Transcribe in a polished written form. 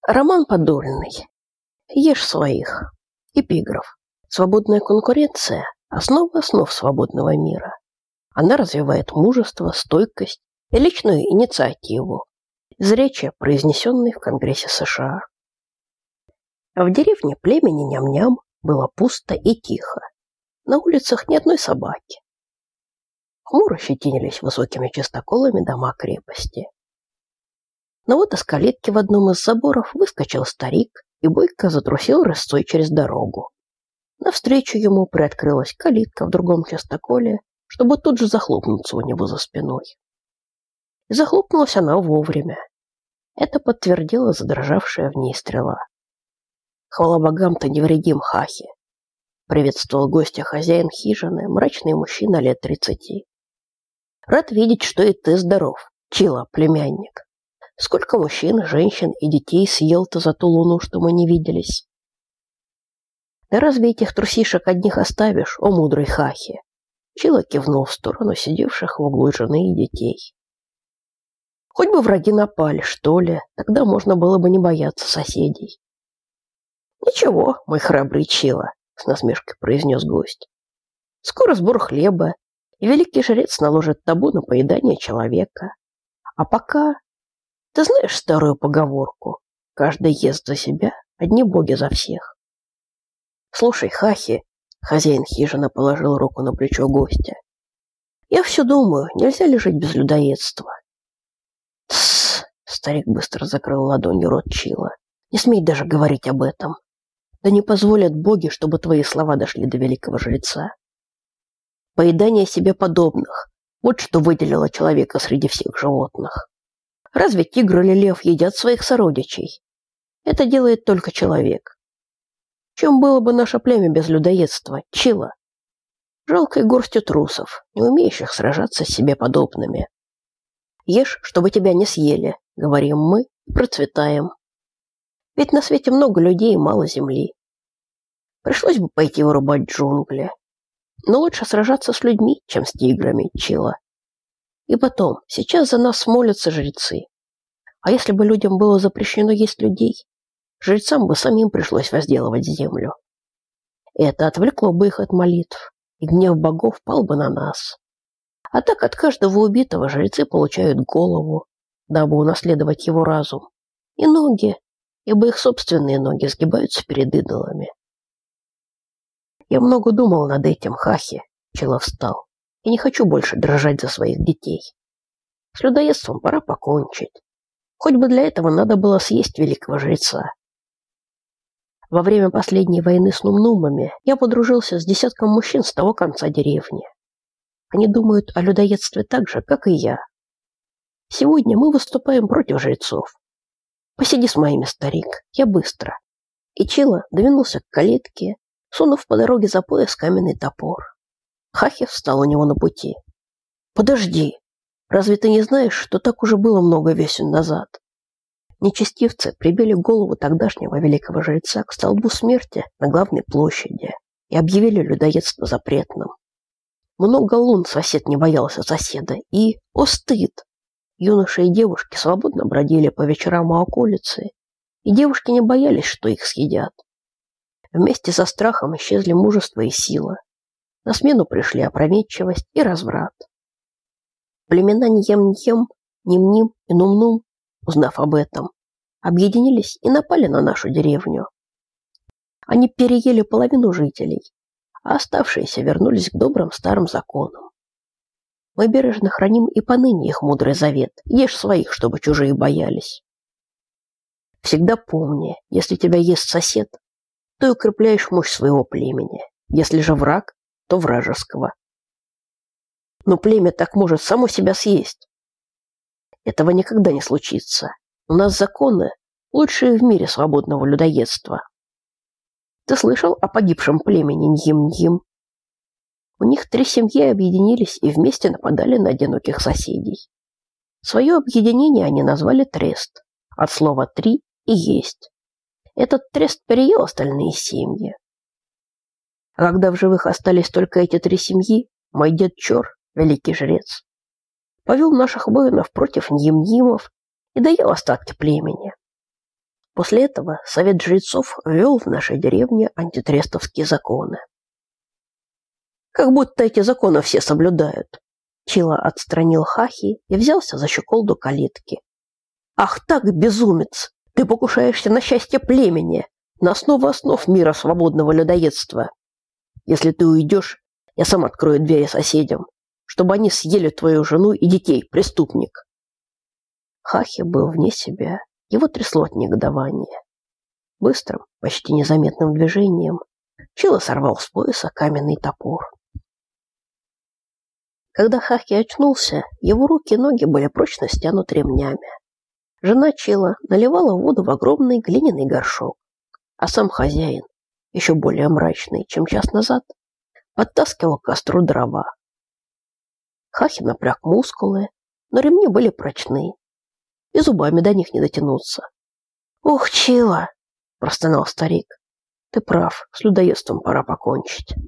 Роман Подольный. Ешь своих. Эпиграф. Свободная конкуренция – основа основ свободного мира. Она развивает мужество, стойкость и личную инициативу. Из речи, произнесенной в Конгрессе США. В деревне племени Ням-Ням было пусто и тихо. На улицах ни одной собаки. Хмуро щетинились высокими частоколами дома крепости. Но вот из калитки в одном из заборов выскочил старик и бойко затрусил рысцой через дорогу. Навстречу ему приоткрылась калитка в другом частоколе, чтобы тут же захлопнуться у него за спиной. И захлопнулась она вовремя. Это подтвердила задрожавшая в ней стрела. «Хвала богам, ты невредим, Хахи!» Приветствовал гостя хозяин хижины, мрачный мужчина лет 30. «Рад видеть, что и ты здоров, Чила, племянник. Сколько мужчин, женщин и детей съел ты за ту луну, что мы не виделись? Да разве этих трусишек одних оставишь, о мудрый Хахи?» Чила кивнул в сторону сидевших в углу жены и детей. «Хоть бы враги напали, что ли, тогда можно было бы не бояться соседей». «Ничего, мой храбрый Чила», — с насмешкой произнес гость. «Скоро сбор хлеба, и великий жрец наложит табу на поедание человека. А пока... Ты знаешь старую поговорку? Каждый ест за себя, одни боги за всех». «Слушай, Хахи», — хозяин хижины положил руку на плечо гостя, «я все думаю, нельзя ли жить без людоедства?» «Тссс», — старик быстро закрыл ладонью рот Чила, «не смей даже говорить об этом. Да не позволят боги, чтобы твои слова дошли до великого жреца. Поедание себе подобных — вот что выделило человека среди всех животных. Разве тигр или лев едят своих сородичей? Это делает только человек. Чем было бы наше племя без людоедства, Чила? Жалкой горстью трусов, не умеющих сражаться с себе подобными. Ешь, чтобы тебя не съели, говорим мы, и процветаем. Ведь на свете много людей и мало земли. Пришлось бы пойти вырубать джунгли. Но лучше сражаться с людьми, чем с тиграми, Чила. И потом, сейчас за нас молятся жрецы. А если бы людям было запрещено есть людей, жрецам бы самим пришлось возделывать землю. Это отвлекло бы их от молитв, и гнев богов пал бы на нас. А так от каждого убитого жрецы получают голову, дабы унаследовать его разум, и ноги, ибо их собственные ноги сгибаются перед идолами. Я много думал над этим, Хахи, Чила встал, и не хочу больше дрожать за своих детей. С людоедством пора покончить. Хоть бы для этого надо было съесть великого жреца. Во время последней войны с нумнумами я подружился с десятком мужчин с того конца деревни. Они думают о людоедстве так же, как и я. Сегодня мы выступаем против жрецов. Посиди с моими, старик, я быстро. И Чила двинулся к калитке, сунув по дороге за пояс каменный топор. Хахи встал у него на пути. «Подожди! Разве ты не знаешь, что так уже было много весен назад?» Нечестивцы прибили голову тогдашнего великого жреца к столбу смерти на главной площади и объявили людоедство запретным. Много лун сосед не боялся соседа, и, о стыд! Юноши и девушки свободно бродили по вечерам у околицы, и девушки не боялись, что их съедят. Вместе со страхом исчезли мужество и сила. На смену пришли опрометчивость и разврат. Племена Ньем-Ньем, Ним-Ним и Нум-Нум, узнав об этом, объединились и напали на нашу деревню. Они переели половину жителей, а оставшиеся вернулись к добрым старым законам. Мы бережно храним и поныне их мудрый завет: ешь своих, чтобы чужие боялись. Всегда помни, если тебя ест сосед, то укрепляешь мощь своего племени, если же враг, то вражеского. Но племя так может само себя съесть. Этого никогда не случится. У нас законы лучшие в мире свободного людоедства. Ты слышал о погибшем племени Ньим-Ньим? У них 3 семьи объединились и вместе нападали на одиноких соседей. Свое объединение они назвали трест, от слова «три» и «есть». Этот трест переел остальные семьи. А когда в живых остались только эти 3 семьи, мой дед Чор, великий жрец, повел наших воинов против Ньим-Ньимов и доел остатки племени. После этого совет жрецов ввел в нашей деревне антитрестовские законы. Как будто эти законы все соблюдают. Чила отстранил Хахи и взялся за щеколду калитки. Ах так, безумец! Ты покушаешься на счастье племени, на основу основ мира свободного людоедства. Если ты уйдешь, я сам открою двери соседям, чтобы они съели твою жену и детей, преступник. Хахи был вне себя, его трясло от негодования. Быстрым, почти незаметным движением Чила сорвал с пояса каменный топор. Когда Хахи очнулся, его руки и ноги были прочно стянуты ремнями. Жена Чила наливала воду в огромный глиняный горшок, а сам хозяин, еще более мрачный, чем час назад, подтаскивал к костру дрова. Хахи напряг мускулы, но ремни были прочны, и зубами до них не дотянуться. «Ух, Чила!» – простонал старик. «Ты прав, с людоедством пора покончить».